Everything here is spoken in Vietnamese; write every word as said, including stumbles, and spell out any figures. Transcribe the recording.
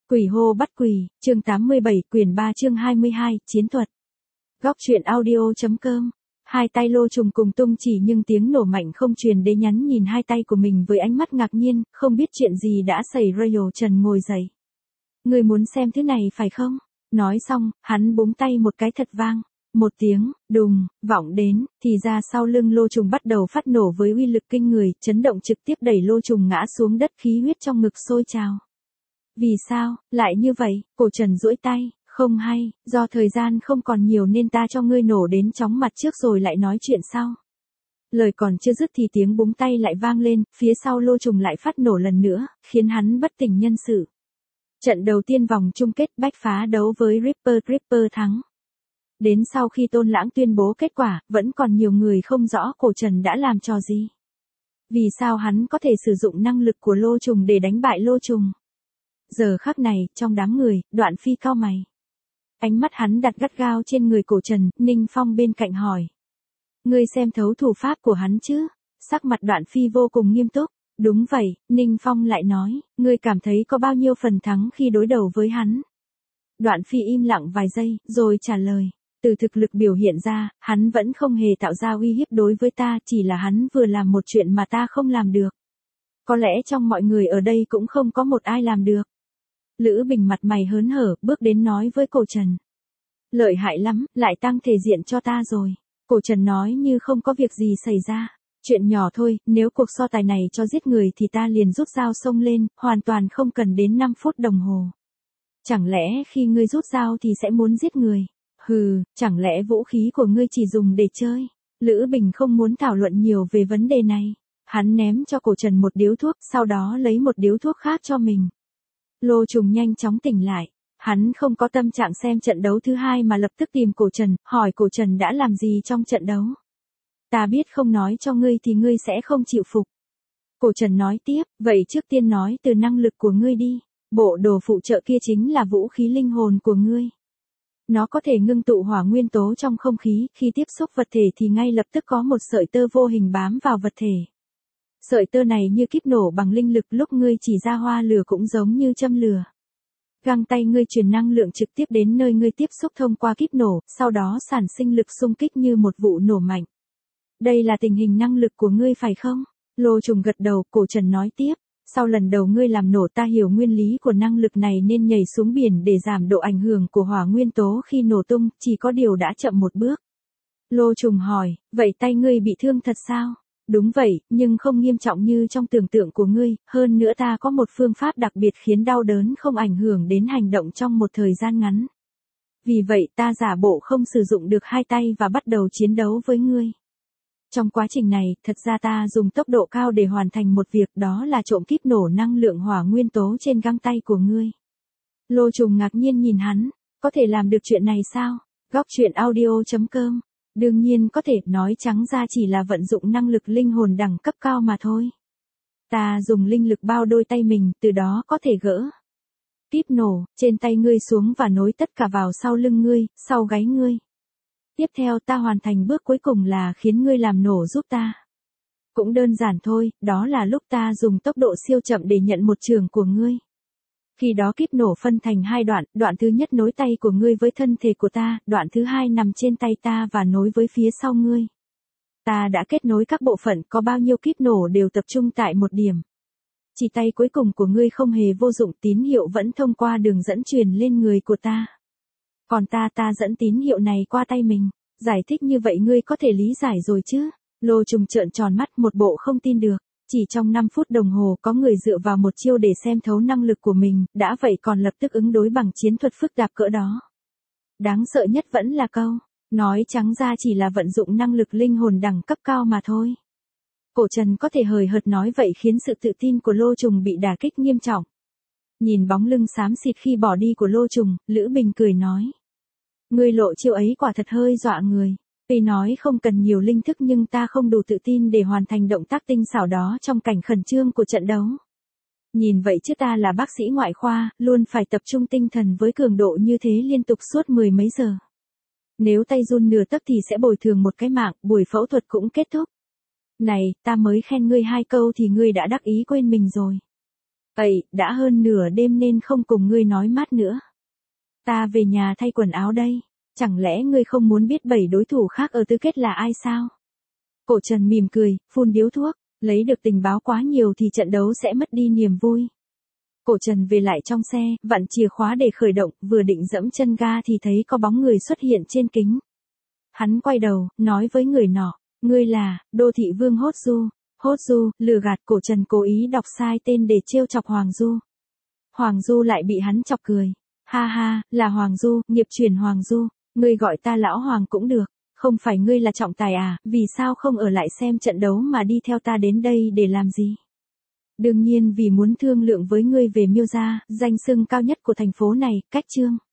Quỷ hô bắt quỷ, chương tám mươi bảy, quyển ba chương hai mươi hai, chiến thuật. Góc truyện audio.com. Hai tay Lô Trùng cùng tung chỉ nhưng tiếng nổ mạnh không truyền đến, nhắn nhìn hai tay của mình với ánh mắt ngạc nhiên, không biết chuyện gì đã xảy ra. Trần ngồi dậy. Người muốn xem thứ này phải không? Nói xong, hắn búng tay một cái thật vang. Một tiếng, đùng, vọng đến, thì ra sau lưng Lô Trùng bắt đầu phát nổ với uy lực kinh người, chấn động trực tiếp đẩy Lô Trùng ngã xuống đất, khí huyết trong ngực sôi trào. Vì sao, lại như vậy? Cổ Trần duỗi tay, không hay, do thời gian không còn nhiều nên ta cho ngươi nổ đến chóng mặt trước rồi lại nói chuyện sau. Lời còn chưa dứt thì tiếng búng tay lại vang lên, phía sau Lô Trùng lại phát nổ lần nữa, khiến hắn bất tỉnh nhân sự. Trận đầu tiên vòng chung kết Bách Phá đấu với Ripper, Ripper thắng. Đến sau khi Tôn Lãng tuyên bố kết quả, vẫn còn nhiều người không rõ Cổ Trần đã làm trò gì. Vì sao hắn có thể sử dụng năng lực của Lô Trùng để đánh bại Lô Trùng? Giờ khắc này, trong đám người, Đoạn Phi cau mày. Ánh mắt hắn đặt gắt gao trên người Cổ Trần, Ninh Phong bên cạnh hỏi. Ngươi xem thấu thủ pháp của hắn chứ? Sắc mặt Đoạn Phi vô cùng nghiêm túc. Đúng vậy, Ninh Phong lại nói, ngươi cảm thấy có bao nhiêu phần thắng khi đối đầu với hắn? Đoạn Phi im lặng vài giây, rồi trả lời. Từ thực lực biểu hiện ra, hắn vẫn không hề tạo ra uy hiếp đối với ta, chỉ là hắn vừa làm một chuyện mà ta không làm được. Có lẽ trong mọi người ở đây cũng không có một ai làm được. Lữ Bình mặt mày hớn hở, bước đến nói với Cổ Trần. Lợi hại lắm, lại tăng thể diện cho ta rồi. Cổ Trần nói như không có việc gì xảy ra. Chuyện nhỏ thôi, nếu cuộc so tài này cho giết người thì ta liền rút dao xông lên, hoàn toàn không cần đến năm phút đồng hồ. Chẳng lẽ khi ngươi rút dao thì sẽ muốn giết người? Hừ, chẳng lẽ vũ khí của ngươi chỉ dùng để chơi? Lữ Bình không muốn thảo luận nhiều về vấn đề này. Hắn ném cho Cổ Trần một điếu thuốc, sau đó lấy một điếu thuốc khác cho mình. Lô Trùng nhanh chóng tỉnh lại. Hắn không có tâm trạng xem trận đấu thứ hai mà lập tức tìm Cổ Trần, hỏi Cổ Trần đã làm gì trong trận đấu. Ta biết không nói cho ngươi thì ngươi sẽ không chịu phục. Cổ Trần nói tiếp, vậy trước tiên nói từ năng lực của ngươi đi. Bộ đồ phụ trợ kia chính là vũ khí linh hồn của ngươi. Nó có thể ngưng tụ hỏa nguyên tố trong không khí, khi tiếp xúc vật thể thì ngay lập tức có một sợi tơ vô hình bám vào vật thể. Sợi tơ này như kíp nổ bằng linh lực, lúc ngươi chỉ ra hoa lửa cũng giống như châm lửa. Găng tay ngươi truyền năng lượng trực tiếp đến nơi ngươi tiếp xúc thông qua kíp nổ, sau đó sản sinh lực xung kích như một vụ nổ mạnh. Đây là tình hình năng lực của ngươi phải không? Lô Trùng gật đầu. Cổ Trần nói tiếp. Sau lần đầu ngươi làm nổ ta hiểu nguyên lý của năng lực này nên nhảy xuống biển để giảm độ ảnh hưởng của hỏa nguyên tố khi nổ tung, chỉ có điều đã chậm một bước. Lô Trùng hỏi, vậy tay ngươi bị thương thật sao? Đúng vậy, nhưng không nghiêm trọng như trong tưởng tượng của ngươi, hơn nữa ta có một phương pháp đặc biệt khiến đau đớn không ảnh hưởng đến hành động trong một thời gian ngắn. Vì vậy ta giả bộ không sử dụng được hai tay và bắt đầu chiến đấu với ngươi. Trong quá trình này, thật ra ta dùng tốc độ cao để hoàn thành một việc, đó là trộm kíp nổ năng lượng hỏa nguyên tố trên găng tay của ngươi. Lô Trùng ngạc nhiên nhìn hắn, có thể làm được chuyện này sao? Góc truyện audio.com. Đương nhiên có thể, nói trắng ra chỉ là vận dụng năng lực linh hồn đẳng cấp cao mà thôi. Ta dùng linh lực bao đôi tay mình, từ đó có thể gỡ kíp nổ trên tay ngươi xuống và nối tất cả vào sau lưng ngươi, sau gáy ngươi. Tiếp theo ta hoàn thành bước cuối cùng là khiến ngươi làm nổ giúp ta. Cũng đơn giản thôi, đó là lúc ta dùng tốc độ siêu chậm để nhận một chưởng của ngươi. Khi đó kíp nổ phân thành hai đoạn, đoạn thứ nhất nối tay của ngươi với thân thể của ta, đoạn thứ hai nằm trên tay ta và nối với phía sau ngươi. Ta đã kết nối các bộ phận, có bao nhiêu kíp nổ đều tập trung tại một điểm. Chỉ tay cuối cùng của ngươi không hề vô dụng, tín hiệu vẫn thông qua đường dẫn truyền lên người của ta. Còn ta ta dẫn tín hiệu này qua tay mình. Giải thích như vậy ngươi có thể lý giải rồi chứ? Lô Trùng trợn tròn mắt, một bộ không tin được. Chỉ trong năm phút đồng hồ có người dựa vào một chiêu để xem thấu năng lực của mình, đã vậy còn lập tức ứng đối bằng chiến thuật phức tạp cỡ đó. Đáng sợ nhất vẫn là câu, nói trắng ra chỉ là vận dụng năng lực linh hồn đẳng cấp cao mà thôi. Cổ Trần có thể hời hợt nói vậy khiến sự tự tin của Lô Trùng bị đả kích nghiêm trọng. Nhìn bóng lưng xám xịt khi bỏ đi của Lô Trùng, Lữ Bình cười nói. Ngươi lộ chiêu ấy quả thật hơi dọa người. Tuy nói không cần nhiều linh thức nhưng ta không đủ tự tin để hoàn thành động tác tinh xảo đó trong cảnh khẩn trương của trận đấu. Nhìn vậy chứ ta là bác sĩ ngoại khoa, luôn phải tập trung tinh thần với cường độ như thế liên tục suốt mười mấy giờ. Nếu tay run nửa tấc thì sẽ bồi thường một cái mạng, buổi phẫu thuật cũng kết thúc. Này, ta mới khen ngươi hai câu thì ngươi đã đắc ý quên mình rồi. Ây, đã hơn nửa đêm nên không cùng ngươi nói mát nữa. Ta về nhà thay quần áo đây. Chẳng lẽ ngươi không muốn biết bảy đối thủ khác ở tứ kết là ai sao? Cổ Trần mỉm cười, phun điếu thuốc, lấy được tình báo quá nhiều thì trận đấu sẽ mất đi niềm vui. Cổ Trần về lại trong xe, vặn chìa khóa để khởi động, vừa định dẫm chân ga thì thấy có bóng người xuất hiện trên kính. Hắn quay đầu, nói với người nọ, ngươi là, Đô Thị Vương Hốt Du. Hốt Du, lừa gạt. Cổ Trần cố ý đọc sai tên để trêu chọc Hoàng Du. Hoàng Du lại bị hắn chọc cười. Ha ha, là Hoàng Du, nghiệp chuyển Hoàng Du, ngươi gọi ta lão Hoàng cũng được, không phải ngươi là trọng tài à, vì sao không ở lại xem trận đấu mà đi theo ta đến đây để làm gì? Đương nhiên vì muốn thương lượng với ngươi về Miêu gia, danh xưng cao nhất của thành phố này, cách chương.